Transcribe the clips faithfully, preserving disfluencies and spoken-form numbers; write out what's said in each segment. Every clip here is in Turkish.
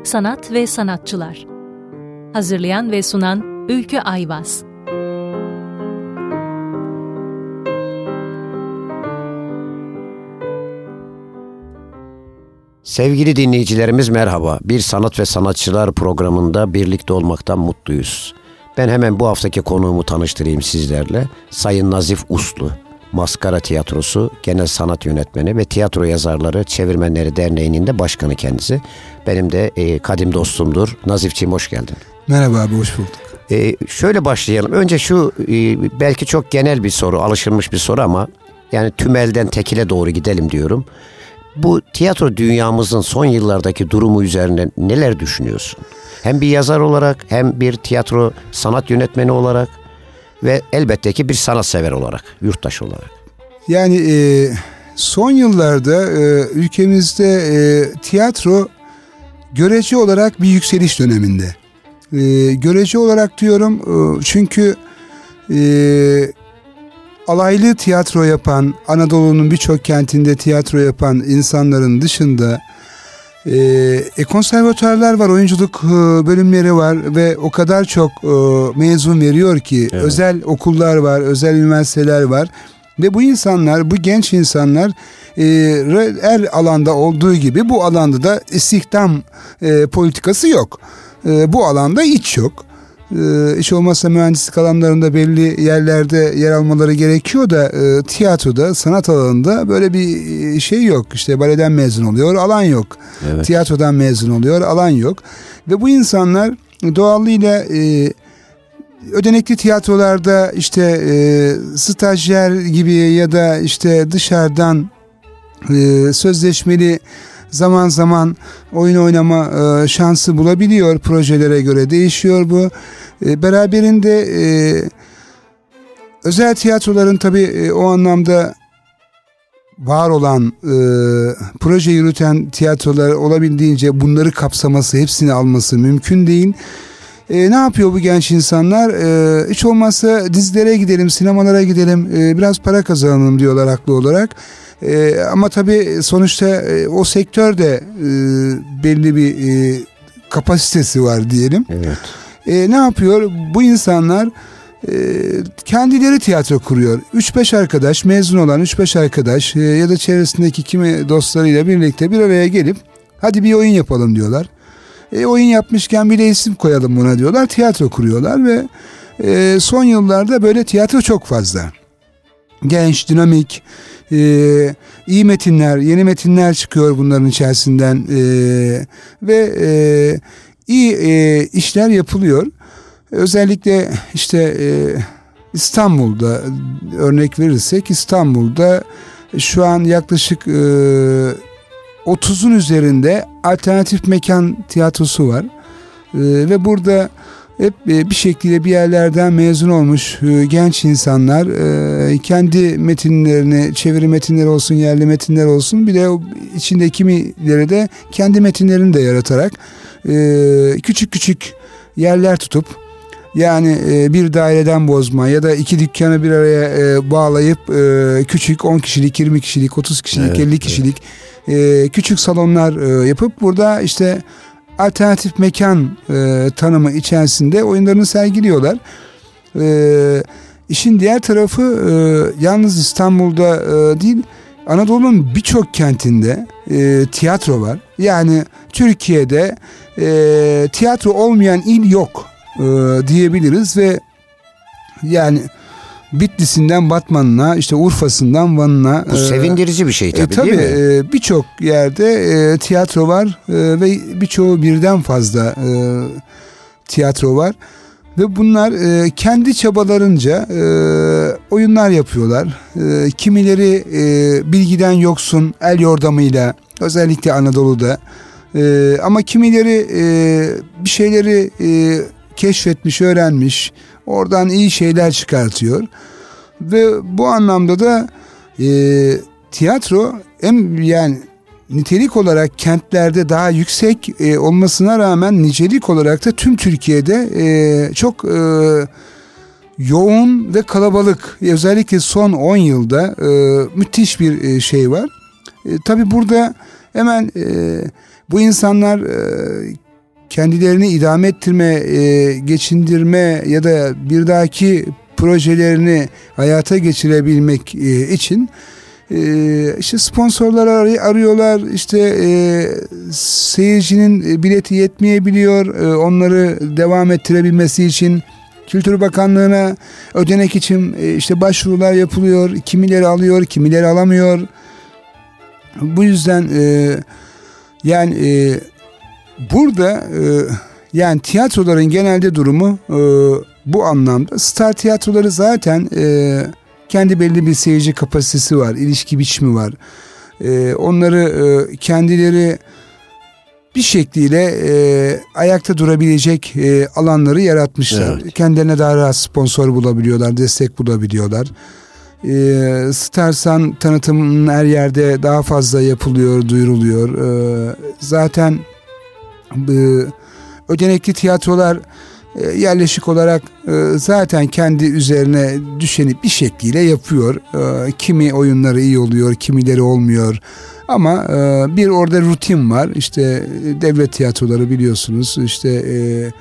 sanat ve sanatçılar. Hazırlayan ve sunan Ülkü Ayvaz. Sevgili dinleyicilerimiz merhaba. Bir Sanat ve Sanatçılar programında birlikte olmaktan mutluyuz. Ben hemen bu haftaki konuğumu tanıştırayım sizlerle. Sayın Nazif Uslu, Maskara Tiyatrosu Genel Sanat Yönetmeni ve Tiyatro Yazarları Çevirmenleri Derneği'nin de başkanı kendisi. Benim de e, kadim dostumdur. Nazifciğim hoş geldin. Merhaba abi, hoş bulduk. E, şöyle başlayalım. Önce şu e, belki çok genel bir soru, alışılmış bir soru ama yani tümelden tekile doğru gidelim diyorum. Bu tiyatro dünyamızın son yıllardaki durumu üzerine neler düşünüyorsun? Hem bir yazar olarak hem bir tiyatro sanat yönetmeni olarak ve elbette ki bir sanatsever olarak, yurttaş olarak. Yani e, son yıllarda e, ülkemizde e, tiyatro görece olarak bir yükseliş döneminde. E, görece olarak diyorum e, çünkü e, alaylı tiyatro yapan, Anadolu'nun birçok kentinde tiyatro yapan insanların dışında e, e, konservatuarlar var, oyunculuk e, bölümleri var ve o kadar çok e, mezun veriyor ki, evet. Özel okullar var, özel üniversiteler var ve bu insanlar, bu genç insanlar e, her alanda olduğu gibi bu alanda da istihdam e, politikası yok. E, bu alanda hiç yok. Ee, hiç olmazsa mühendislik alanlarında belli yerlerde yer almaları gerekiyor da e, tiyatroda, sanat alanında böyle bir şey yok. İşte baleden mezun oluyor, alan yok. Evet. Tiyatrodan mezun oluyor, alan yok. Ve bu insanlar doğallığıyla e, ödenekli tiyatrolarda işte e, stajyer gibi ya da işte dışarıdan e, sözleşmeli zaman zaman oyun oynama e, şansı bulabiliyor. Projelere göre değişiyor bu. E, beraberinde e, özel tiyatroların tabii e, o anlamda var olan e, proje yürüten tiyatrolar olabildiğince bunları kapsaması, hepsini alması mümkün değil. E, ne yapıyor bu genç insanlar? E, hiç olmazsa dizilere gidelim, sinemalara gidelim, e, biraz para kazanalım diyorlar haklı olarak. Ee, ama tabii sonuçta e, o sektörde e, belli bir e, kapasitesi var diyelim. Evet. E, ne yapıyor? Bu insanlar e, kendileri tiyatro kuruyor. üç beş arkadaş, mezun olan üç beş arkadaş e, ya da çevresindeki kimi dostlarıyla birlikte bir araya gelip hadi bir oyun yapalım diyorlar. E, oyun yapmışken bir de isim koyalım buna diyorlar. Tiyatro kuruyorlar ve e, son yıllarda böyle tiyatro çok fazla. Genç, dinamik, Ee, iyi metinler, yeni metinler çıkıyor bunların içerisinden ee, ve e, iyi e, işler yapılıyor. Özellikle işte e, İstanbul'da örnek verirsek, İstanbul'da şu an yaklaşık e, otuzun üzerinde alternatif mekan tiyatrosu var e, ve burada hep bir şekilde bir yerlerden mezun olmuş genç insanlar kendi metinlerini, çeviri metinleri olsun, yerli metinler olsun, bir de içinde kimileri de kendi metinlerini de yaratarak küçük küçük yerler tutup, yani bir daireden bozma ya da iki dükkanı bir araya bağlayıp küçük on kişilik, yirmi kişilik, otuz kişilik, evet, elli kişilik evet. küçük salonlar yapıp burada işte alternatif mekan e, tanımı içerisinde oyunlarını sergiliyorlar. E, işin diğer tarafı e, yalnız İstanbul'da e, değil, Anadolu'nun birçok kentinde e, tiyatro var. Yani Türkiye'de e, tiyatro olmayan il yok e, diyebiliriz ve yani Bitlis'inden Batman'ına, işte Urfa'sından Van'ına. Bu sevindirici bir şey tabii, e, tabii değil mi? E, birçok yerde e, tiyatro var e, ve birçoğu birden fazla e, tiyatro var. Ve bunlar e, kendi çabalarınca e, oyunlar yapıyorlar. E, kimileri e, bilgiden yoksun, el yordamıyla, özellikle Anadolu'da. E, ama kimileri e, bir şeyleri e, keşfetmiş, öğrenmiş. Oradan iyi şeyler çıkartıyor. Ve bu anlamda da e, tiyatro hem yani nitelik olarak kentlerde daha yüksek e, olmasına rağmen nicelik olarak da tüm Türkiye'de e, çok e, yoğun ve kalabalık. Özellikle son on yılda e, müthiş bir e, şey var. E, tabii burada hemen e, bu insanlar e, kendilerini idame ettirme, e, geçindirme ya da bir dahaki projelerini hayata geçirebilmek e, için e, işte sponsorlar ar- arıyorlar. İşte e, seyircinin bileti yetmeyebiliyor. E, onları devam ettirebilmesi için Kültür Bakanlığı'na ödenek için e, işte başvurular yapılıyor. Kimileri alıyor, kimileri alamıyor. Bu yüzden e, yani e, burada e, yani tiyatroların genelde durumu e, bu anlamda. Star tiyatroları zaten e, kendi belli bir seyirci kapasitesi var, ilişki biçimi var. E, onları e, kendileri bir şekliyle e, ayakta durabilecek e, alanları yaratmışlar. Evet. Kendilerine daha rahat sponsor bulabiliyorlar, destek bulabiliyorlar. E, Starsan tanıtımının her yerde daha fazla yapılıyor, duyuruluyor. E, zaten e, ödenekli tiyatrolar e, yerleşik olarak e, zaten kendi üzerine düşeni bir şekliyle yapıyor. E, kimi oyunları iyi oluyor, kimileri olmuyor. Ama e, bir orada rutin var. İşte devlet tiyatroları biliyorsunuz. İşte e,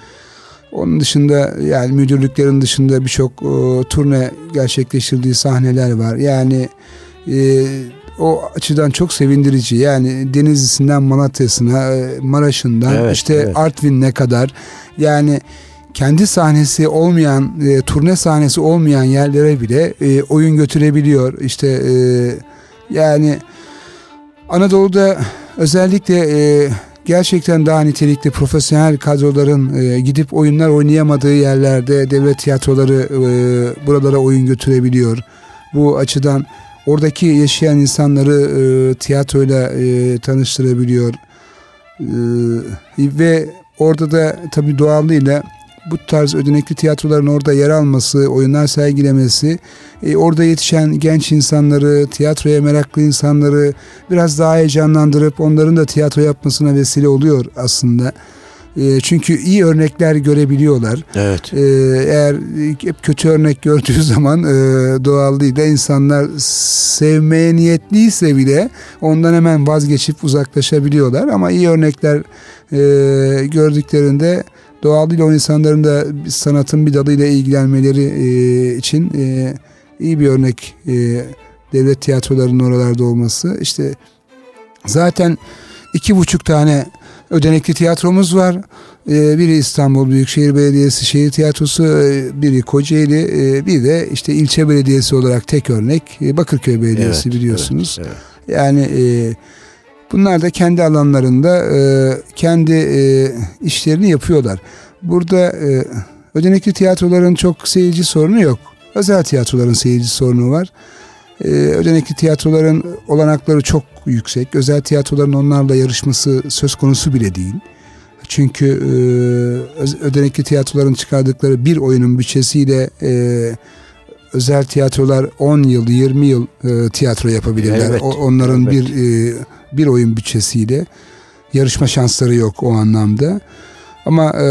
onun dışında yani müdürlüklerin dışında birçok e, turne gerçekleştirdiği sahneler var. Yani e, o açıdan çok sevindirici. Yani Denizli'sinden Malatya'sına, e, Maraş'ından evet, işte evet. Artvin'e kadar yani kendi sahnesi olmayan, e, turne sahnesi olmayan yerlere bile e, oyun götürebiliyor. İşte e, yani Anadolu'da özellikle e, gerçekten daha nitelikli profesyonel kadroların e, gidip oyunlar oynayamadığı yerlerde devlet tiyatroları e, buralara oyun götürebiliyor. Bu açıdan oradaki yaşayan insanları e, tiyatroyla e, tanıştırabiliyor. E, ve orada da tabii doğallığıyla bu tarz ödenekli tiyatroların orada yer alması, oyunlar sergilemesi, e, orada yetişen genç insanları, tiyatroya meraklı insanları biraz daha heyecanlandırıp onların da tiyatro yapmasına vesile oluyor aslında. E, çünkü iyi örnekler görebiliyorlar. Evet. E, eğer hep kötü örnek gördüğü zaman e, doğallığıyla insanlar sevmeye niyetliyse bile ondan hemen vazgeçip uzaklaşabiliyorlar. Ama iyi örnekler e, gördüklerinde doğallığıyla o insanların da sanatın bir dalıyla ilgilenmeleri e, için e, iyi bir örnek e, devlet tiyatrolarının oralarda olması. İşte zaten iki buçuk tane ödenekli tiyatromuz var. E, biri İstanbul Büyükşehir Belediyesi Şehir Tiyatrosu, e, biri Kocaeli, e, bir de işte ilçe belediyesi olarak tek örnek e, Bakırköy Belediyesi evet, biliyorsunuz. Evet, evet. Yani e, bunlar da kendi alanlarında e, kendi e, işlerini yapıyorlar. Burada e, ödenekli tiyatroların çok seyirci sorunu yok. Özel tiyatroların seyirci sorunu var. E, ödenekli tiyatroların olanakları çok yüksek. Özel tiyatroların onlarla yarışması söz konusu bile değil. Çünkü e, ödenekli tiyatroların çıkardıkları bir oyunun bütçesiyle e, özel tiyatrolar on yıl, yirmi yıl e, tiyatro yapabilirler. Evet, o, onların evet. bir e, bir oyun bütçesiyle yarışma şansları yok o anlamda. Ama e,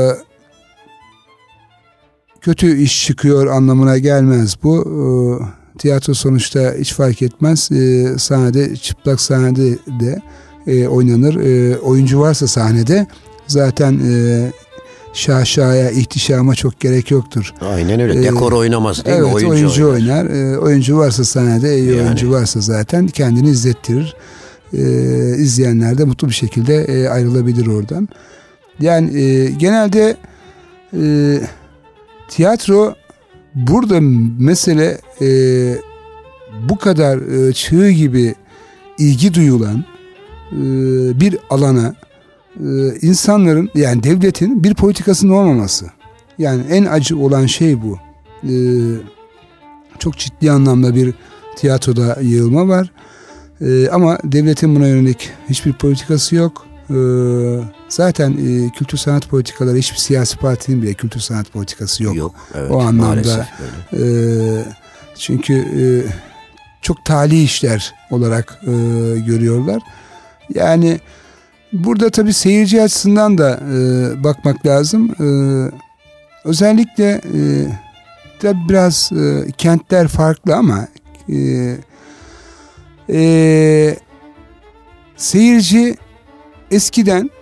kötü iş çıkıyor anlamına gelmez bu. E, tiyatro sonuçta hiç fark etmez. E, sahnede, çıplak sahnede de e, oynanır. E, oyuncu varsa sahnede zaten e, şaşaya, ihtişama çok gerek yoktur. Aynen öyle. Dekor oynamaz değil evet, mi? Oyuncu, oyuncu oynar. oynar. E, oyuncu varsa sahnede, iyi yani. Oyuncu varsa zaten kendini izlettirir. E, izleyenler de mutlu bir şekilde e, ayrılabilir oradan. Yani e, genelde e, tiyatro burada mesele e, bu kadar e, çığ gibi ilgi duyulan e, bir alana e, insanların yani devletin bir politikasının olmaması. Yani en acı olan şey bu. E, çok ciddi anlamda bir tiyatroda yığılma var. E, ama devletin buna yönelik hiçbir politikası yok. E, zaten e, kültür sanat politikaları hiçbir siyasi partinin bile kültür sanat politikası yok. Yok evet, o anlamda. E, çünkü e, çok tali işler olarak e, görüyorlar. Yani burada tabii seyirci açısından da e, bakmak lazım. E, özellikle e, tabii biraz e, kentler farklı ama e, e, seyirci eskiden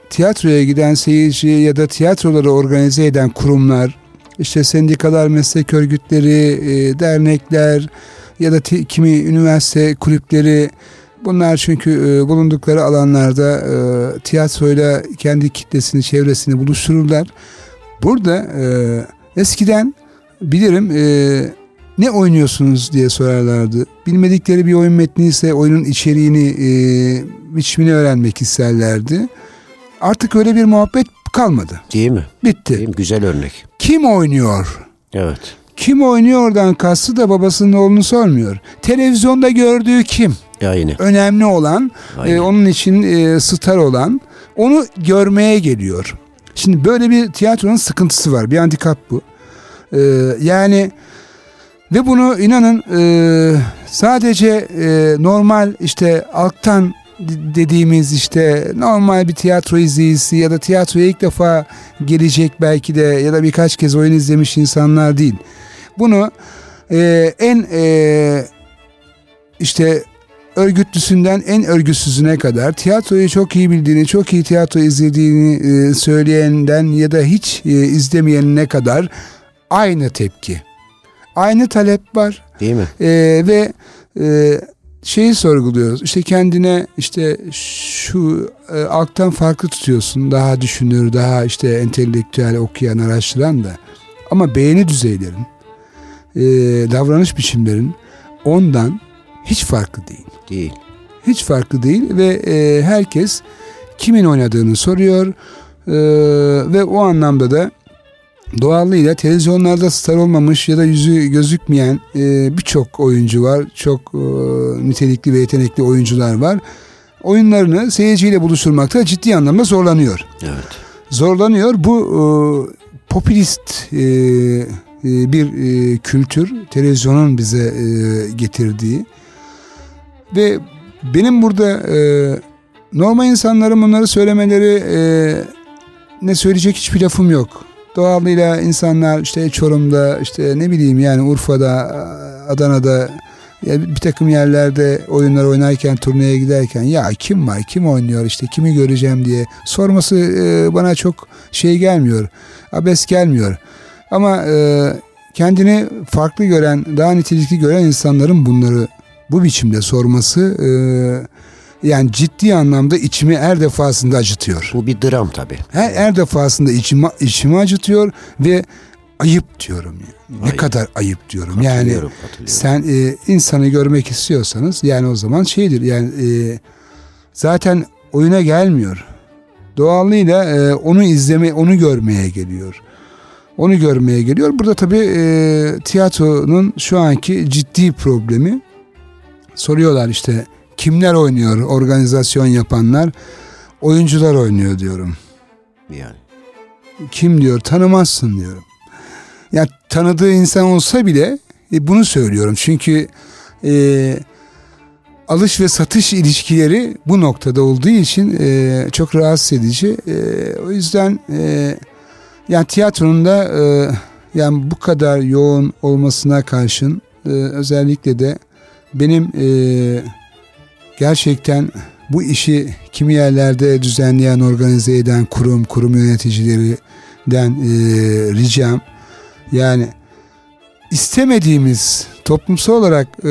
tiyatroya giden seyirci ya da tiyatroları organize eden kurumlar, işte sendikalar, meslek örgütleri, e, dernekler ya da t- kimi üniversite kulüpleri, bunlar çünkü e, bulundukları alanlarda e, tiyatroyla kendi kitlesini, çevresini buluştururlar. Burada e, eskiden bilirim e, ne oynuyorsunuz diye sorarlardı. Bilmedikleri bir oyun metni ise oyunun içeriğini, e, biçimini öğrenmek isterlerdi. Artık öyle bir muhabbet kalmadı. Değil mi? Bitti. Değil mi? Güzel örnek. Kim oynuyor? Evet. Kim oynuyordan kastı da babasının oğlunu sormuyor. Televizyonda gördüğü kim? Aynen. Önemli olan, e, onun için e, star olan, onu görmeye geliyor. Şimdi böyle bir tiyatronun sıkıntısı var. Bir handikap bu. E, yani ve bunu inanın e, sadece e, normal işte alttan dediğimiz işte normal bir tiyatro izleyicisi ya da tiyatroya ilk defa gelecek belki de ya da birkaç kez oyun izlemiş insanlar değil. Bunu e, en e, işte örgütlüsünden en örgütsüzüne kadar tiyatroyu çok iyi bildiğini, çok iyi tiyatro izlediğini e, söyleyenden ya da hiç e, izlemeyenine kadar aynı tepki. Aynı talep var. Değil mi? E, ve e, şeyi sorguluyoruz. İşte kendine işte şu e, alttan farklı tutuyorsun. Daha düşünür, daha işte entelektüel okuyan, araştıran da. Ama beğeni düzeylerin, e, davranış biçimlerin ondan hiç farklı değil. Değil. Hiç farklı değil ve e, herkes kimin oynadığını soruyor e, ve o anlamda da doğallığıyla televizyonlarda star olmamış ya da yüzü gözükmeyen e, birçok oyuncu var. Çok e, nitelikli ve yetenekli oyuncular var. Oyunlarını seyirciyle buluşturmakta ciddi anlamda zorlanıyor. Evet. Zorlanıyor. Bu e, popülist e, e, bir e, kültür televizyonun bize e, getirdiği ve benim burada e, normal insanların bunları söylemeleri e, ne söyleyecek hiçbir lafım yok. Doğalıyla insanlar işte Çorum'da, işte ne bileyim yani Urfa'da, Adana'da ya bir takım yerlerde oyunlar oynarken, turneye giderken ya kim var, kim oynuyor, işte kimi göreceğim diye sorması e, bana çok şey gelmiyor, abes gelmiyor. Ama e, kendini farklı gören, daha nitelikli gören insanların bunları bu biçimde sorması e, yani ciddi anlamda içimi her defasında acıtıyor. Bu bir dram tabii. Her, her defasında içimi, içimi acıtıyor ve ayıp diyorum. Yani. Ne Ayıp. kadar ayıp diyorum. Yani sen e, insanı görmek istiyorsanız yani o zaman şeydir yani e, zaten oyuna gelmiyor. Doğallığıyla e, onu izleme, onu görmeye geliyor. Onu görmeye geliyor. Burada tabii e, tiyatronun şu anki ciddi problemi, soruyorlar işte kimler oynuyor, organizasyon yapanlar, oyuncular oynuyor diyorum. Yani. Kim diyor, tanımazsın diyorum. Ya tanıdığı insan olsa bile e, bunu söylüyorum. Çünkü e, alış ve satış ilişkileri bu noktada olduğu için e, çok rahatsız edici. E, o yüzden e, yani tiyatronun da e, yani bu kadar yoğun olmasına karşın e, özellikle de benim e, gerçekten bu işi kimi yerlerde düzenleyen, organize eden kurum, kurum yöneticilerinden e, ricam, yani istemediğimiz, toplumsal olarak e,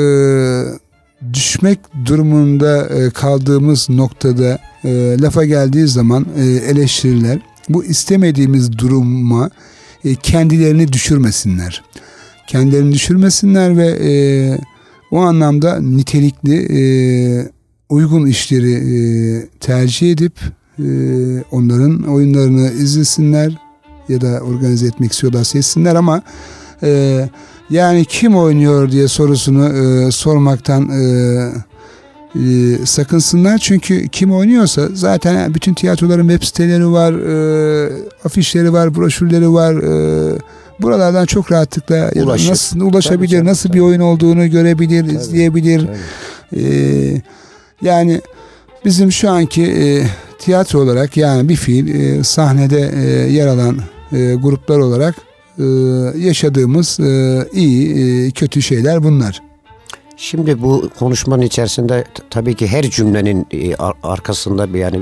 düşmek durumunda e, kaldığımız noktada e, lafa geldiği zaman e, eleştiriler, bu istemediğimiz duruma e, kendilerini düşürmesinler. Kendilerini düşürmesinler ve e, o anlamda nitelikli, e, uygun işleri e, tercih edip e, onların oyunlarını izlesinler ya da organize etmek istiyorlar seçsinler ama e, yani kim oynuyor diye sorusunu e, sormaktan e, e, sakınsınlar. Çünkü kim oynuyorsa zaten bütün tiyatroların web siteleri var, e, afişleri var, broşürleri var. E, buralardan çok rahatlıkla ya da nasıl ulaşabilir, tabii, nasıl tabii. bir oyun olduğunu görebilir, tabii, izleyebilir. Tabii. E, yani bizim şu anki e, tiyatro olarak yani bir fiil e, sahnede e, yer alan e, gruplar olarak e, yaşadığımız e, iyi e, kötü şeyler bunlar. Şimdi bu konuşmanın içerisinde t- tabii ki her cümlenin e, ar- arkasında bir yani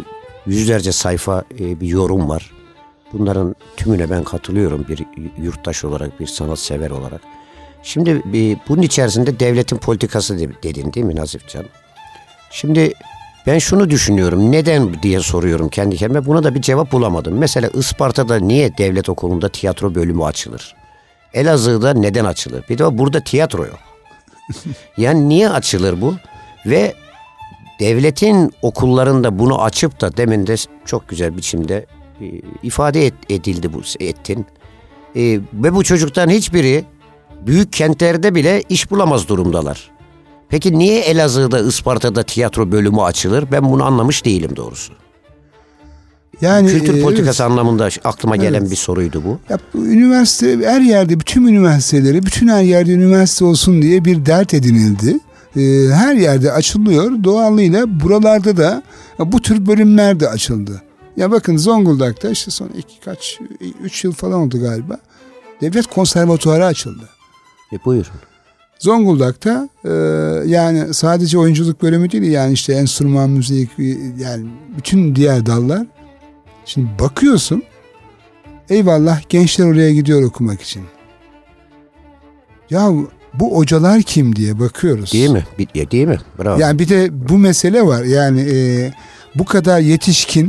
yüzlerce sayfa e, bir yorum var. Bunların tümüne ben katılıyorum bir yurttaş olarak, bir sanatsever olarak. Şimdi bir, bunun içerisinde devletin politikası dedin değil mi Nazifcan? Şimdi ben şunu düşünüyorum, neden diye soruyorum kendi kendime, buna da bir cevap bulamadım. Mesela Isparta'da niye devlet okulunda tiyatro bölümü açılır? Elazığ'da neden açılır? Bir de burada tiyatro yok. Yani niye açılır bu? Ve devletin okullarında bunu açıp da demin de çok güzel biçimde e, ifade et, edildi bu ettin. E, ve bu çocukların hiçbiri büyük kentlerde bile iş bulamaz durumdalar. Peki niye Elazığ'da, Isparta'da tiyatro bölümü açılır? Ben bunu anlamış değilim doğrusu. Yani kültür politikası evet. anlamında aklıma gelen evet. bir soruydu bu. Ya, bu üniversite her yerde, bütün üniversiteleri, bütün her yerde üniversite olsun diye bir dert edinildi. Ee, her yerde açılıyor. Doğallığıyla buralarda da bu tür bölümler de açıldı. Ya bakın Zonguldak'ta işte son iki kaç, üç yıl falan oldu galiba. Devlet konservatuarı açıldı. E buyurun. Zonguldak'ta e, yani sadece oyunculuk bölümü değil, yani işte enstrüman, müzik, yani bütün diğer dallar. Şimdi bakıyorsun, eyvallah gençler oraya gidiyor okumak için. Ya bu hocalar kim diye bakıyoruz. Değil mi? Değil mi? Bravo. Yani bir de bu mesele var. Yani e, bu kadar yetişkin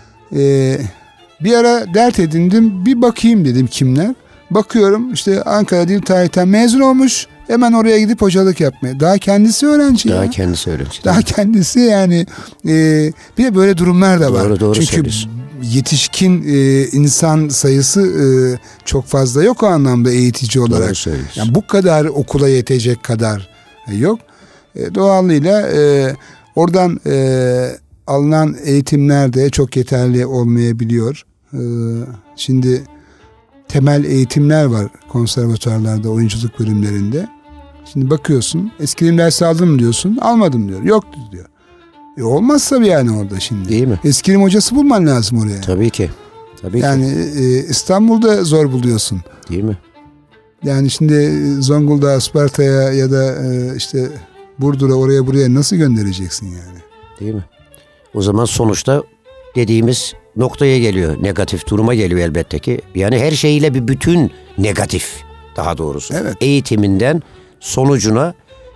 e, bir ara dert edindim, bir bakayım dedim kimler. Bakıyorum işte Ankara Dil Tarih'ten mezun olmuş. Hemen oraya gidip hocalık yapmaya. Daha kendisi öğrenci Daha ya. kendisi öğrenci. Daha kendisi yani. E, bir de böyle durumlar da var. Doğru, doğru Çünkü söylüyorsun. yetişkin e, insan sayısı e, çok fazla yok o anlamda eğitici olarak. Doğru söylüyorsun. Yani bu kadar okula yetecek kadar yok. E, doğallığıyla e, oradan e, alınan eğitimler de çok yeterli olmayabiliyor. E, şimdi temel eğitimler var konservatuarlarda, oyunculuk bölümlerinde. Şimdi bakıyorsun, eskiden ders aldın mı diyorsun, almadım diyor. Yok diyor. E olmaz tabii yani orada şimdi. Değil mi? Eskrim hocası bulman lazım oraya. Tabii ki. Tabii yani ki. E, İstanbul'da zor buluyorsun. Değil mi? Yani şimdi Zonguldak'a, Isparta'ya ya da e, işte Burdur'a, oraya buraya nasıl göndereceksin yani? Değil mi? O zaman sonuçta dediğimiz noktaya geliyor. Negatif duruma geliyor elbette ki. Yani her şeyiyle bir bütün negatif daha doğrusu. Evet. Eğitiminden sonucuna,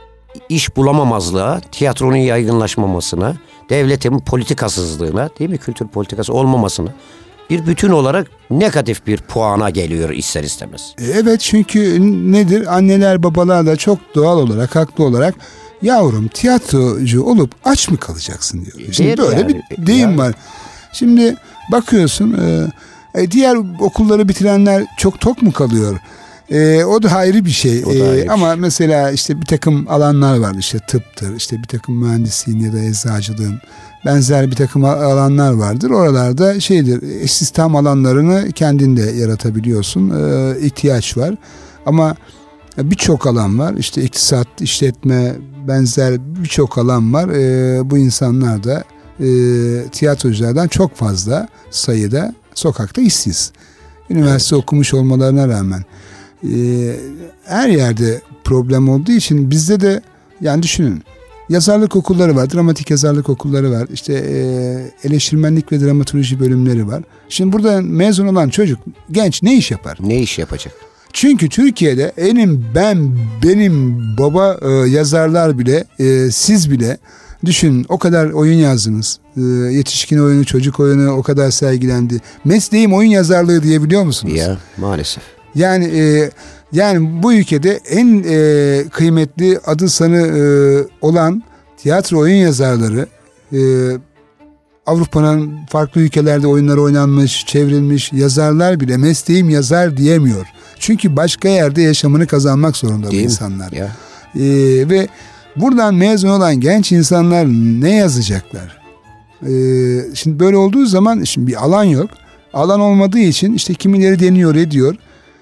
iş bulamamazlığa, tiyatronun yaygınlaşmamasına, devletin politikasızlığına, değil mi, kültür politikası olmamasına, bir bütün olarak negatif bir puana geliyor ister istemez. Evet, çünkü nedir? Anneler babalar da çok doğal olarak, haklı olarak, yavrum tiyatrocu olup aç mı kalacaksın diyor. Şimdi Değil böyle yani. bir deyim yani. var. Şimdi bakıyorsun e, diğer okulları bitirenler çok tok mu kalıyor? E, o da ayrı bir şey. O da ayrı e, bir ama şey. mesela işte bir takım alanlar var, işte tıptır, işte bir takım mühendisliğin ya da eczacılığın benzer bir takım alanlar vardır. Oralarda şeydir, istihdam alanlarını kendin de yaratabiliyorsun. E, ihtiyaç var. Ama birçok alan var. İşte iktisat, işletme, benzer birçok alan var. E, bu insanlar da e, tiyatroculardan çok fazla sayıda sokakta işsiz. Üniversite evet. okumuş olmalarına rağmen. E, her yerde problem olduğu için bizde de, yani düşünün, yazarlık okulları var, dramatik yazarlık okulları var, işte e, eleştirmenlik ve dramaturji bölümleri var. Şimdi burada mezun olan çocuk, genç ne iş yapar? Ne iş yapacak? Çünkü Türkiye'de enim ben, benim baba e, yazarlar bile, e, siz bile düşünün, o kadar oyun yazdınız. E, yetişkin oyunu, çocuk oyunu o kadar sergilendi. Mesleğim oyun yazarlığı diyebiliyor musunuz? Ya maalesef. Yani e, yani bu ülkede en e, kıymetli adı sanı e, olan tiyatro oyun yazarları, e, Avrupa'nın farklı ülkelerde oyunlar oynanmış, çevrilmiş yazarlar bile mesleğim yazar diyemiyor. Çünkü başka yerde yaşamını kazanmak zorunda bu insanlar. Ya. Ee, ve buradan mezun olan genç insanlar ne yazacaklar? Ee, şimdi böyle olduğu zaman şimdi bir alan yok. Alan olmadığı için işte kimileri deniyor ediyor.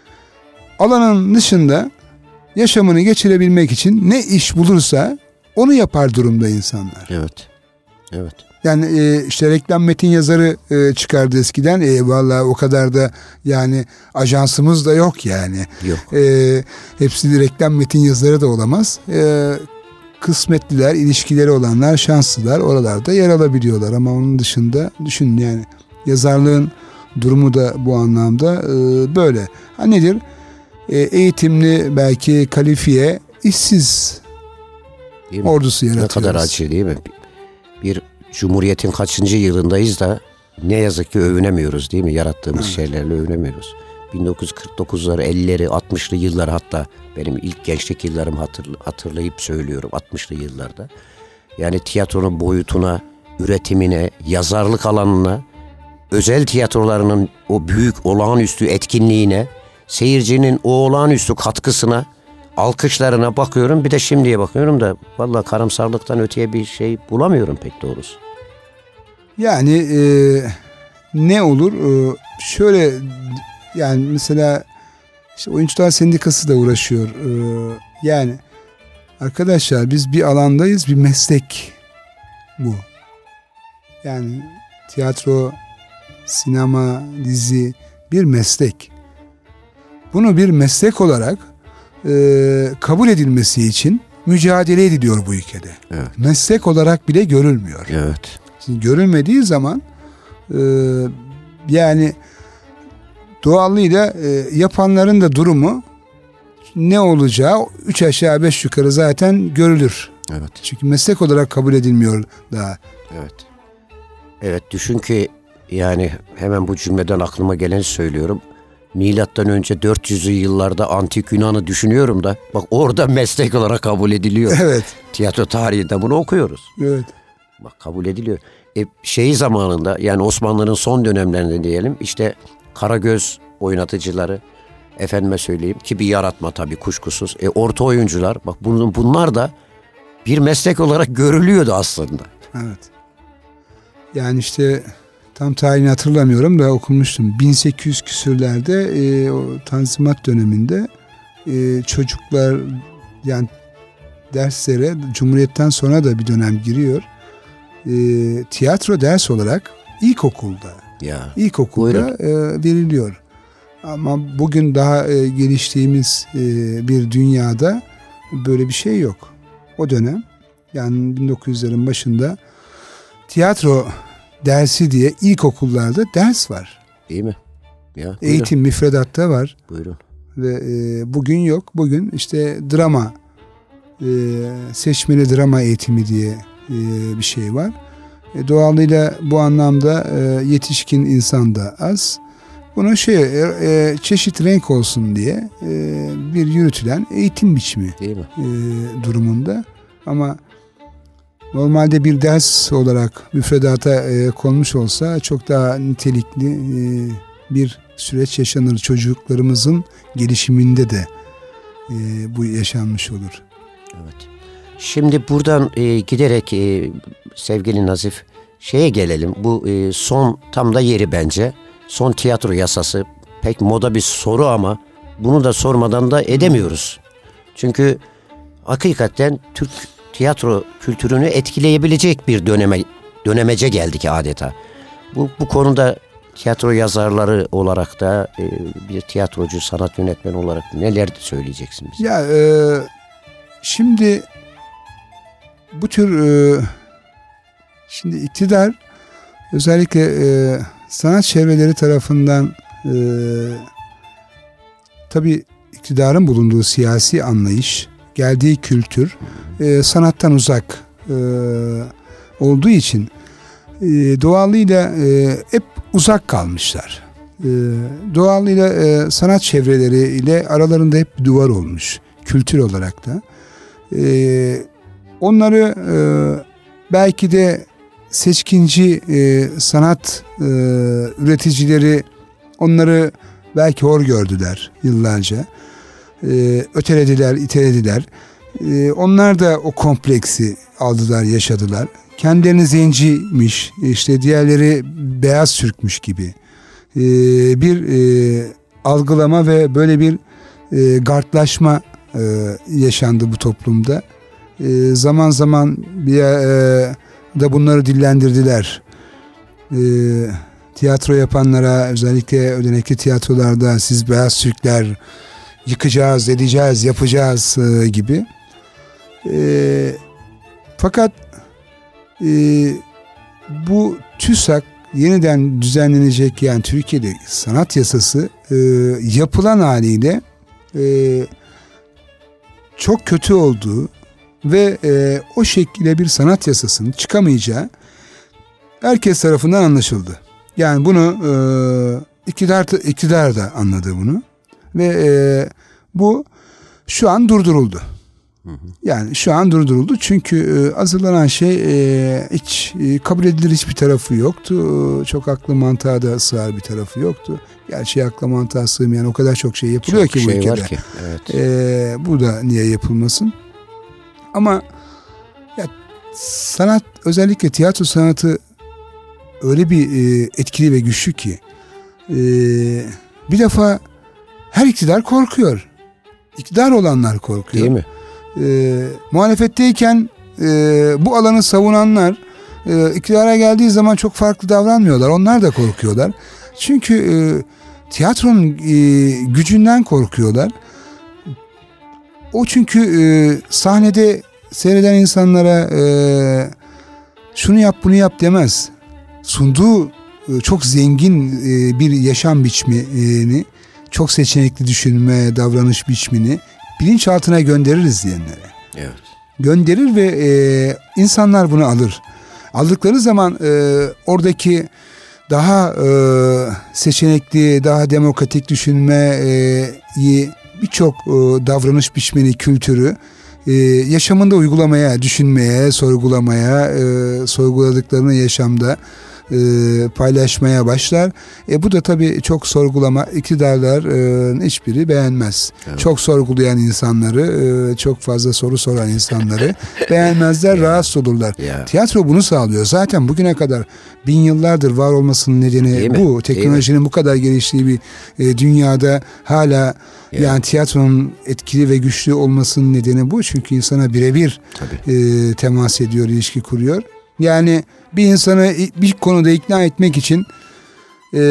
Alanın dışında yaşamını geçirebilmek için ne iş bulursa onu yapar durumda insanlar. Evet. Evet. Yani e, işte reklam metin yazarı e, çıkardı eskiden. E, vallahi o kadar da yani ajansımız da yok yani. Yok. E, hepsi de reklam metin yazarı da olamaz. E, kısmetliler, ilişkileri olanlar, şanslılar oralarda yer alabiliyorlar. Ama onun dışında düşünün yani yazarlığın durumu da bu anlamda e, böyle. Ha nedir? E, eğitimli belki kalifiye işsiz ordusu yaratıyoruz. Ne kadar acı değil mi? Bir Cumhuriyet'in kaçıncı yılındayız da ne yazık ki övünemiyoruz değil mi? Yarattığımız evet. şeylerle övünemiyoruz. bin dokuz yüz kırk dokuzlar, ellileri, altmışlı yıllar, hatta benim ilk gençlik yıllarım hatırl- hatırlayıp söylüyorum altmışlı yıllarda. Yani tiyatronun boyutuna, üretimine, yazarlık alanına, özel tiyatrolarının o büyük olağanüstü etkinliğine, seyircinin o olağanüstü katkısına, alkışlarına bakıyorum. Bir de şimdiye bakıyorum da vallahi karamsarlıktan öteye bir şey bulamıyorum pek doğrusu. Yani e, ne olur? E, şöyle yani mesela işte Oyuncular Sendikası da uğraşıyor. E, yani arkadaşlar biz bir alandayız, bir meslek bu. Yani tiyatro, sinema, dizi bir meslek. Bunu bir meslek olarak e, kabul edilmesi için mücadele ediliyor bu ülkede. Evet. Meslek olarak bile görülmüyor. Evet. Şimdi görülmediği zaman e, yani doğallığıyla e, yapanların da durumu ne olacağı üç aşağı beş yukarı zaten görülür. Evet. Çünkü meslek olarak kabul edilmiyor daha. Evet. Evet, düşün ki yani hemen bu cümleden aklıma geleni söylüyorum. Milattan önce dört yüzlü yıllarda antik Yunan'ı düşünüyorum da bak orada meslek olarak kabul ediliyor. Evet. Tiyatro tarihinde bunu okuyoruz. Evet. Bak kabul ediliyor. E, şey zamanında yani Osmanlı'nın son dönemlerinde diyelim işte Karagöz oynatıcıları, efendime söyleyeyim ki bir yaratma tabii kuşkusuz. E, orta oyuncular bak bunun, bunlar da bir meslek olarak görülüyordu aslında. Evet. Yani işte tam tarihini hatırlamıyorum da okumuştum. bin sekiz yüz küsürlerde e, o Tanzimat döneminde e, çocuklar yani derslere Cumhuriyet'ten sonra da bir dönem giriyor. E, tiyatro ders olarak ilkokulda ya, ilkokulda e, veriliyor. Ama bugün daha e, geliştiğimiz e, bir dünyada böyle bir şey yok. O dönem yani bin dokuz yüzlerin başında tiyatro dersi diye ilkokullarda ders var. Değil mi? Ya, eğitim müfredatta var. Buyurun. Ve e, bugün yok. Bugün işte drama e, seçmeli drama eğitimi diye e, bir şey var. E, doğalıyla bu anlamda e, yetişkin insan da az. Bunu şey e, e, çeşit renk olsun diye e, bir yürütülen eğitim biçimi değil mi? E, durumunda. Ama normalde bir ders olarak müfredata e, konmuş olsa çok daha nitelikli e, bir süreç yaşanır. Çocuklarımızın gelişiminde de e, bu yaşanmış olur. Evet. Şimdi buradan e, giderek e, sevgili Nazif şeye gelelim. Bu e, son tam da yeri bence. Son tiyatro yasası pek moda bir soru ama bunu da sormadan da edemiyoruz. Çünkü hakikaten Türk tiyatro kültürünü etkileyebilecek bir döneme dönemece geldik adeta. Bu bu konuda tiyatro yazarları olarak da e, bir tiyatrocu, sanat yönetmeni olarak neler söyleyeceksin bize? Ya e, şimdi bu tür e, şimdi iktidar özellikle e, sanat çevreleri tarafından e, tabii iktidarın bulunduğu siyasi anlayış, geldiği kültür e, sanattan uzak e, olduğu için e, doğallığıyla e, hep uzak kalmışlar. E, doğallığıyla e, sanat çevreleri ile aralarında hep bir duvar olmuş kültür olarak da. E, onları e, belki de seçkinci e, sanat e, üreticileri onları belki hor gördüler yıllarca. E, ötelediler, itelediler. E, onlar da o kompleksi aldılar, yaşadılar. Kendilerini zenciymiş, işte diğerleri beyaz Türkmüş gibi e, bir e, algılama ve böyle bir e, gardlaşma e, yaşandı bu toplumda. E, zaman zaman bir e, da bunları dillendirdiler. E, tiyatro yapanlara, özellikle ödenekli tiyatrolarda siz beyaz Türkler yıkacağız, edeceğiz, yapacağız e, gibi. E, Fakat e, bu TÜSAK yeniden düzenlenecek, yani Türkiye'de sanat yasası e, yapılan haliyle e, çok kötü olduğu ve e, o şekilde bir sanat yasasının çıkamayacağı herkes tarafından anlaşıldı. Yani bunu e, iktidar, iktidar da anladı bunu ve e, bu şu an durduruldu. Hı hı. Yani şu an durduruldu çünkü e, hazırlanan şey e, hiç e, kabul edilir hiçbir tarafı yoktu. E, çok aklı mantığa da sığar bir tarafı yoktu. Gerçi akla mantığa sığmayan o kadar çok şey yapılıyor çok ki bu şey ülkede. Ki. Evet. E, bu da niye yapılmasın? Ama ya, sanat, özellikle tiyatro sanatı öyle bir e, etkili ve güçlü ki e, bir defa her iktidar korkuyor. İktidar olanlar korkuyor. Değil mi? E, muhalefetteyken e, bu alanı savunanlar e, iktidara geldiği zaman çok farklı davranmıyorlar. Onlar da korkuyorlar. Çünkü e, tiyatronun e, gücünden korkuyorlar. O çünkü e, sahnede seyreden insanlara e, şunu yap bunu yap demez. Sunduğu e, çok zengin e, bir yaşam biçimini, çok seçenekli düşünme, davranış biçimini bilinçaltına gönderir izleyenlere. Evet. Gönderir ve e, insanlar bunu alır. Aldıkları zaman e, oradaki daha e, seçenekli, daha demokratik düşünmeyi, birçok e, davranış biçimini, kültürü e, yaşamında uygulamaya, düşünmeye, sorgulamaya, e, sorguladıklarını yaşamda e, paylaşmaya başlar. E, bu da tabii çok sorgulama, iktidarların e, hiçbiri beğenmez. Evet. Çok sorgulayan insanları, e, çok fazla soru soran insanları beğenmezler, yeah. rahatsız olurlar. Yeah. Tiyatro bunu sağlıyor. Zaten bugüne kadar bin yıllardır var olmasının nedeni bu. Teknolojinin bu kadar geliştiği bir e, dünyada hala yeah. yani tiyatronun etkili ve güçlü olmasının nedeni bu. Çünkü insana birebir e, temas ediyor, ilişki kuruyor. Yani bir insanı bir konuda ikna etmek için e,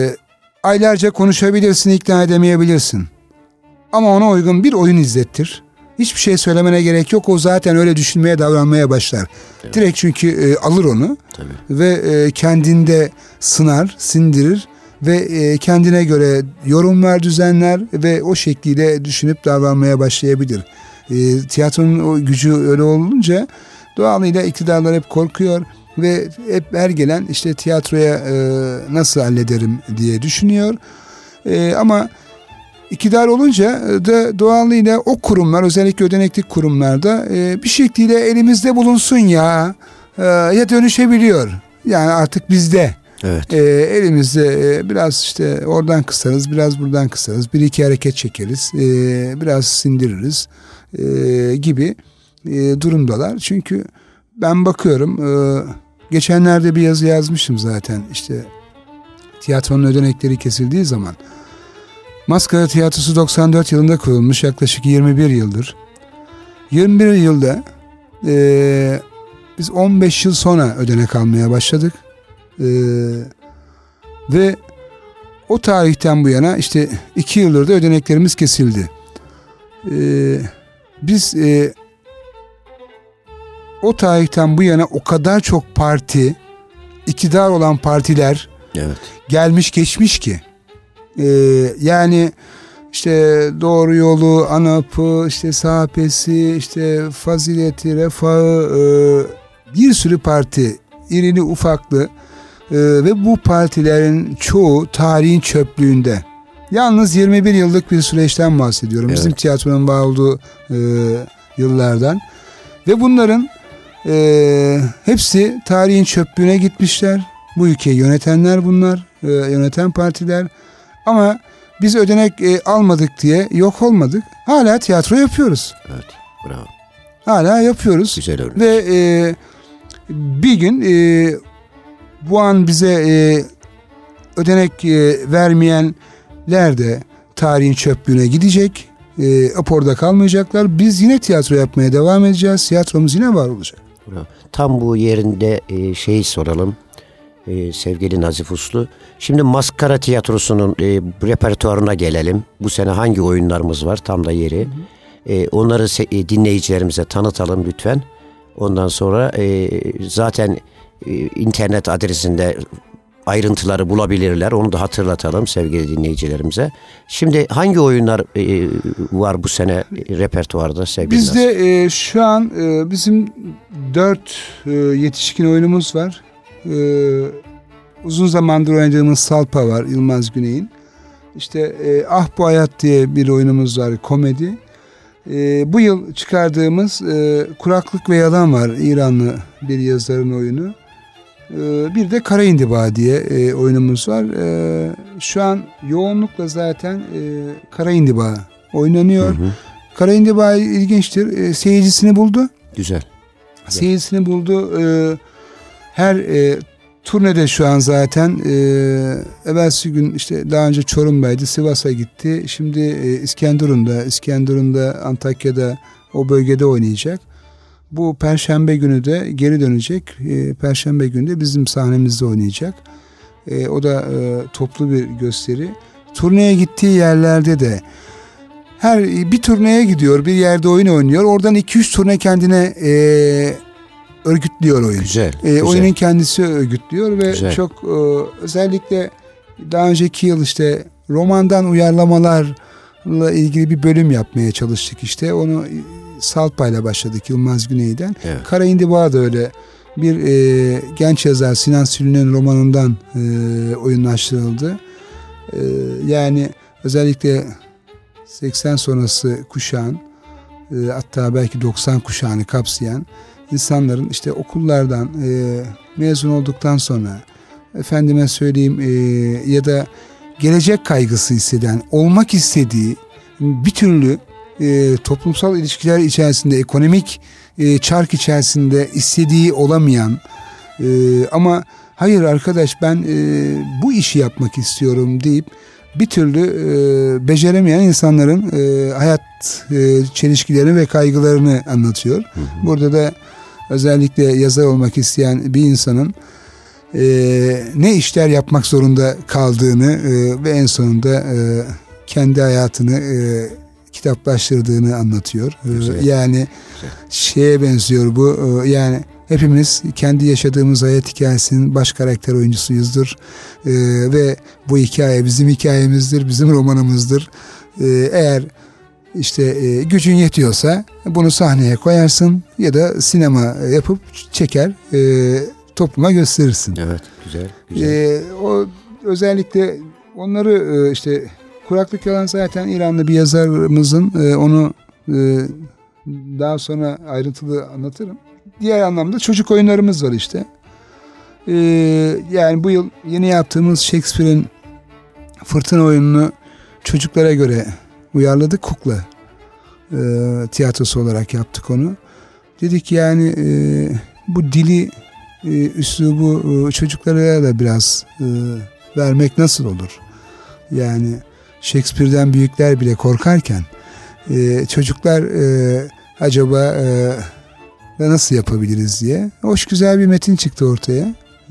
aylarca konuşabilirsin, ikna edemeyebilirsin. Ama ona uygun bir oyun izlettir. Hiçbir şey söylemene gerek yok. O zaten öyle düşünmeye, davranmaya başlar. Evet. Direkt çünkü e, alır onu. Tabii. Ve e, kendinde sınar, sindirir ve e, kendine göre yorumlar düzenler ve o şekliyle düşünüp davranmaya başlayabilir. E, tiyatronun o gücü öyle olunca doğalıyla iktidarlar hep korkuyor ve hep her gelen işte tiyatroya e, nasıl hallederim diye düşünüyor. E, ama iktidar olunca da doğalıyla o kurumlar, özellikle ödeneklik kurumlarda e, bir şekilde elimizde bulunsun ya e, ya dönüşebiliyor. Yani artık bizde. Evet. E, elimizde e, biraz işte oradan kısarız, biraz buradan kısarız, bir iki hareket çekeriz, e, biraz sindiririz e, gibi e, durumdalar. Çünkü ben bakıyorum, e, geçenlerde bir yazı yazmışım zaten, işte tiyatronun ödenekleri kesildiği zaman. Maskara Tiyatrosu doksan dört yılında kurulmuş, yaklaşık yirmi bir yıldır. yirmi bir yılda e, biz on beş yıl sonra ödenek almaya başladık. E, ve o tarihten bu yana işte iki yıldır da ödeneklerimiz kesildi. E, biz e, o tarihten bu yana o kadar çok parti, iktidar olan partiler evet. gelmiş geçmiş ki. Ee, yani işte Doğru Yolu, ANAP'ı, işte S H P'si, işte Fazileti, Refah'ı, e, bir sürü parti, irili ufaklı e, ve bu partilerin çoğu tarihin çöplüğünde. Yalnız yirmi bir yıllık bir süreçten bahsediyorum. Evet. Bizim tiyatronun var olduğu e, yıllardan. Ve bunların e, hepsi tarihin çöplüğüne gitmişler. Bu ülkeyi yönetenler bunlar, e, yöneten partiler. Ama biz ödenek e, almadık diye yok olmadık. Hala tiyatro yapıyoruz. Evet, bravo. Hala yapıyoruz. Güzel örnek. Ve e, bir gün e, bu an bize e, ödenek e, vermeyenler de tarihin çöplüğüne gidecek. E, orada kalmayacaklar. Biz yine tiyatro yapmaya devam edeceğiz. Tiyatromuz yine var olacak. Bravo. Tam bu yerinde e, şeyi soralım. Ee, sevgili Nazif Uslu. Şimdi Maskara Tiyatrosu'nun e, repertuarına gelelim. Bu sene hangi oyunlarımız var? Tam da yeri. Hı hı. E, onları se- e, dinleyicilerimize tanıtalım lütfen. Ondan sonra e, zaten e, internet adresinde ayrıntıları bulabilirler. Onu da hatırlatalım sevgili dinleyicilerimize. Şimdi hangi oyunlar e, var bu sene repertuarda sevgili Bizde e, şu an e, bizim dört e, yetişkin oyunumuz var. E, uzun zamandır oynadığımız Salpa var Yılmaz Güney'in. İşte e, Ah Bu Hayat diye bir oyunumuz var, komedi. E, bu yıl çıkardığımız e, Kuraklık ve Yalan var, İranlı bir yazarın oyunu. E, bir de Kara İndiba diye e, oyunumuz var. E, şu an yoğunlukla zaten e, Kara İndiba oynanıyor. Hı hı. Kara İndiba ilginçtir. E, seyircisini buldu. Güzel. Seyircisini buldu. E, her e, turnede şu an zaten e, evvelsi gün işte daha önce Çorum'daydı, Sivas'a gitti. Şimdi e, İskenderun'da, İskenderun'da, Antakya'da, o bölgede oynayacak. Bu Perşembe günü de geri dönecek. E, Perşembe günü de bizim sahnemizde oynayacak. E, o da e, toplu bir gösteri. Turneye gittiği yerlerde de her bir turneye gidiyor, bir yerde oyun oynuyor. Oradan iki üç turne kendine e, örgütlüyor oyun. Güzel, e, güzel. Oyunun kendisi örgütlüyor ve güzel. Çok e, özellikle daha önceki yıl işte romandan uyarlamalarla ilgili bir bölüm yapmaya çalıştık işte. Onu Salpa'yla başladık Yılmaz Güney'den. Evet. Kara İndiba da öyle bir e, genç yazar Sinan Sülü'nün romanından e, oyunlaştırıldı. E, yani özellikle seksen sonrası kuşağın e, hatta belki doksan kuşağını kapsayan insanların işte okullardan e, mezun olduktan sonra efendime söyleyeyim e, ya da gelecek kaygısı hisseden, olmak istediği bir türlü e, toplumsal ilişkiler içerisinde, ekonomik e, çark içerisinde istediği olamayan e, ama hayır arkadaş ben e, bu işi yapmak istiyorum deyip bir türlü e, beceremeyen insanların e, hayat e, çelişkilerini ve kaygılarını anlatıyor. Hı hı. Burada da özellikle yazar olmak isteyen bir insanın e, ne işler yapmak zorunda kaldığını e, ve en sonunda e, kendi hayatını e, kitaplaştırdığını anlatıyor. E, yani Güzel. şeye benziyor bu. E, yani hepimiz kendi yaşadığımız hayat hikayesinin baş karakter oyuncusuyuzdur. E, ve bu hikaye bizim hikayemizdir, bizim romanımızdır. E, eğer işte e, gücün yetiyorsa bunu sahneye koyarsın ya da sinema yapıp çeker e, topluma gösterirsin. Evet, güzel. güzel. E, o özellikle onları e, işte Kuraklık Yalan zaten İranlı bir yazarımızın e, onu e, daha sonra ayrıntılı anlatırım. Diğer anlamda çocuk oyunlarımız var işte. E, yani bu yıl yeni yaptığımız Shakespeare'in Fırtına oyununu çocuklara göre uyarladık, kukla e, tiyatrosu olarak yaptık onu. Dedik yani e, bu dili, e, üslubu e, çocuklara da biraz e, vermek nasıl olur? Yani Shakespeare'den büyükler bile korkarken e, çocuklar e, acaba e, nasıl yapabiliriz diye. Hoş güzel bir metin çıktı ortaya. E,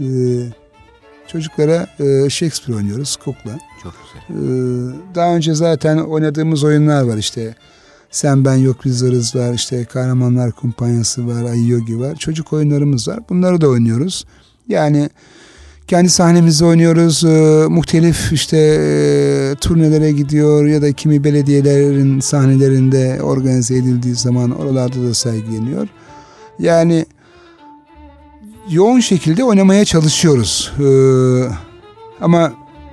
çocuklara e, Shakespeare oynuyoruz, kukla. Çok güzel. Ee, daha önce zaten oynadığımız oyunlar var işte. Sen Ben Yok Biz Varız var, işte Kahramanlar Kumpanyası var, Ay Yogi var. Çocuk oyunlarımız var. Bunları da oynuyoruz. Yani kendi sahnemizde oynuyoruz. Ee, muhtelif işte e, turnelere gidiyor ya da kimi belediyelerin sahnelerinde organize edildiği zaman oralarda da sergileniyor. Yani yoğun şekilde oynamaya çalışıyoruz. Ee, ama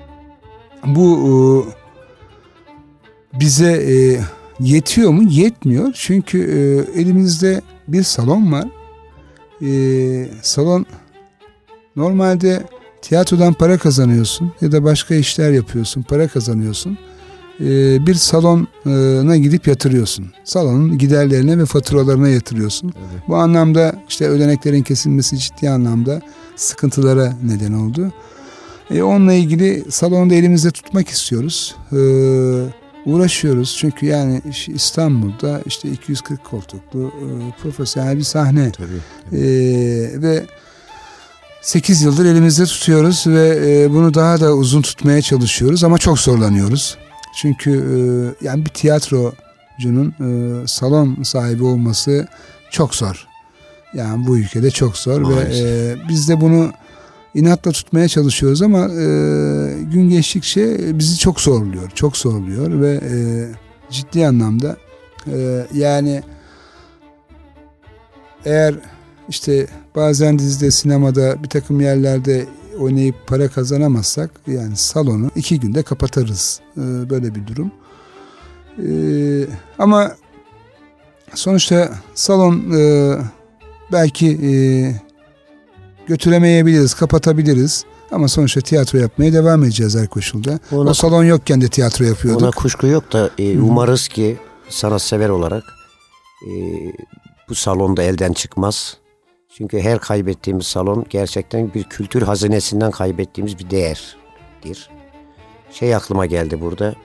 bu bize e, yetiyor mu? Yetmiyor. Çünkü e, elimizde bir salon var. E, salon normalde tiyatrodan para kazanıyorsun ya da başka işler yapıyorsun, para kazanıyorsun. E, bir salona gidip yatırıyorsun. Salonun giderlerine ve faturalarına yatırıyorsun. Evet. Bu anlamda işte ödeneklerin kesilmesi ciddi anlamda sıkıntılara neden oldu. E onunla ilgili salonu da elimizde tutmak istiyoruz. Ee, uğraşıyoruz. Çünkü yani İstanbul'da işte iki yüz kırk koltuklu e, profesyonel bir sahne. Tabii, tabii. E, ve sekiz yıldır elimizde tutuyoruz ve e, bunu daha da uzun tutmaya çalışıyoruz ama çok zorlanıyoruz. Çünkü e, yani bir tiyatrocunun e, salon sahibi olması çok zor. Yani bu ülkede çok zor. Maalesef. Ve e, biz de bunu inatla tutmaya çalışıyoruz ama e, gün geçtikçe bizi çok zorluyor. Çok zorluyor ve e, ciddi anlamda e, yani eğer işte bazen dizide, sinemada, bir takım yerlerde oynayıp para kazanamazsak yani salonu iki günde kapatırız. E, böyle bir durum. E, ama sonuçta salon e, belki e, götüremeyebiliriz, kapatabiliriz. Ama sonuçta tiyatro yapmaya devam edeceğiz her koşulda. Ona, o salon yokken de tiyatro yapıyorduk. Ona kuşku yok da e, umarız ki sanatsever olarak e, bu salon da elden çıkmaz. Çünkü her kaybettiğimiz salon gerçekten bir kültür hazinesinden kaybettiğimiz bir değerdir. Şey aklıma geldi burada.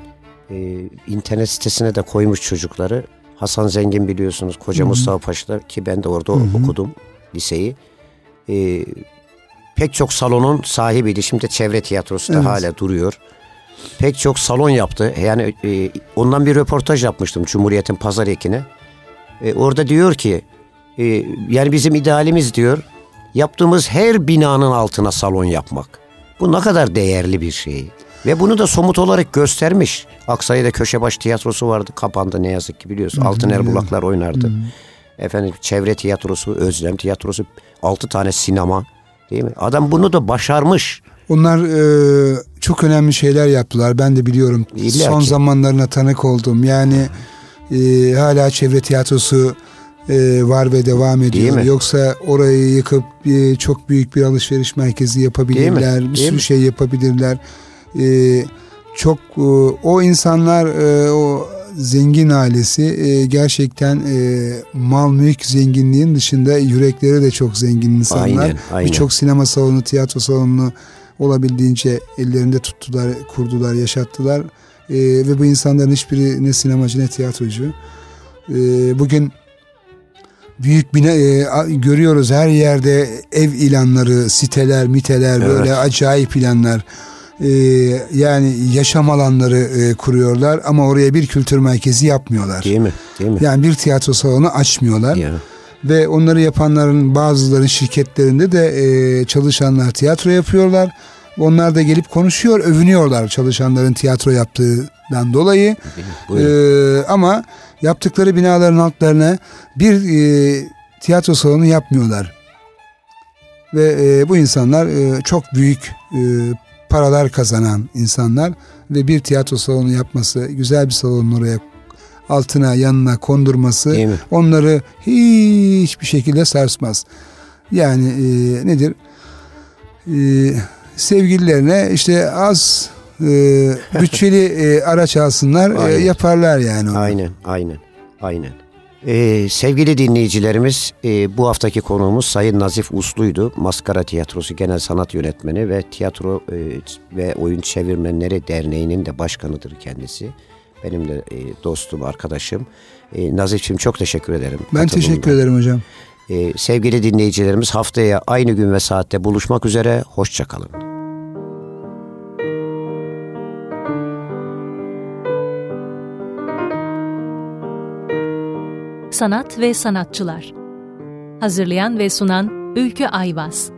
E, internet sitesine de koymuş çocukları. Hasan Zengin biliyorsunuz. Koca Hı-hı. Mustafa Paşa'da ki ben de orada Hı-hı. okudum liseyi. E, pek çok salonun sahibiydi. Şimdi çevre tiyatrosu da evet. hala duruyor. Pek çok salon yaptı. Yani e, ondan bir röportaj yapmıştım Cumhuriyet'in Pazar Eki'ne. E, orada diyor ki e, yani bizim idealimiz diyor yaptığımız her binanın altına salon yapmak. Bu ne kadar değerli bir şey. Ve bunu da somut olarak göstermiş. Aksaray'da Köşebaşı Tiyatrosu vardı. Kapandı ne yazık ki biliyorsun. Hı-hı. Altın Erbulaklar oynardı. Hı-hı. Efendim çevre tiyatrosu, Özlem tiyatrosu, altı tane sinema. Değil mi? Adam bunu da başarmış. Onlar e, çok önemli şeyler yaptılar. Ben de biliyorum. İlla Son ki. zamanlarına tanık oldum. Yani e, hala çevre tiyatrosu e, var ve devam ediyor. Yoksa orayı yıkıp e, çok büyük bir alışveriş merkezi yapabilirler. Bir sürü şey yapabilirler. E, çok e, o insanlar e, o zengin ailesi e, gerçekten e, mal mülk zenginliğin dışında yürekleri de çok zengin insanlar. Aynen, aynen. Birçok sinema salonu, tiyatro salonunu olabildiğince ellerinde tuttular, kurdular, yaşattılar. E, ve bu insanların hiçbiri ne sinemacı ne tiyatrocu. E, bugün büyük bina e, görüyoruz her yerde ev ilanları, siteler, miteler, evet. böyle acayip ilanlar. Ee, yani yaşam alanları e, kuruyorlar ama oraya bir kültür merkezi yapmıyorlar. Değil mi? Değil mi? Yani bir tiyatro salonu açmıyorlar. Ya. Ve onları yapanların bazılarının şirketlerinde de e, çalışanlar tiyatro yapıyorlar. Onlar da gelip konuşuyor, övünüyorlar çalışanların tiyatro yaptığından dolayı. Ee, ama yaptıkları binaların altlarına bir e, tiyatro salonu yapmıyorlar. Ve e, bu insanlar e, çok büyük e, paralar kazanan insanlar ve bir tiyatro salonu yapması, güzel bir salonun oraya altına yanına kondurması onları hiçbir şekilde sarsmaz. Yani e, nedir? E, sevgililerine işte az e, bütçeli e, araç alsınlar, e, yaparlar yani onu. Aynen, aynen, aynen. Ee, sevgili dinleyicilerimiz, e, bu haftaki konuğumuz Sayın Nazif Uslu'ydu. Maskara Tiyatrosu Genel Sanat Yönetmeni ve Tiyatro e, ve Oyun Çevirmenleri Derneği'nin de başkanıdır kendisi. Benim de e, dostum, arkadaşım. E, Nazif'ciğim çok teşekkür ederim. Ben teşekkür ederim hocam. E, sevgili dinleyicilerimiz, haftaya aynı gün ve saatte buluşmak üzere. Hoşça kalın. Sanat ve Sanatçılar. Hazırlayan ve sunan Ülkü Ayvaz.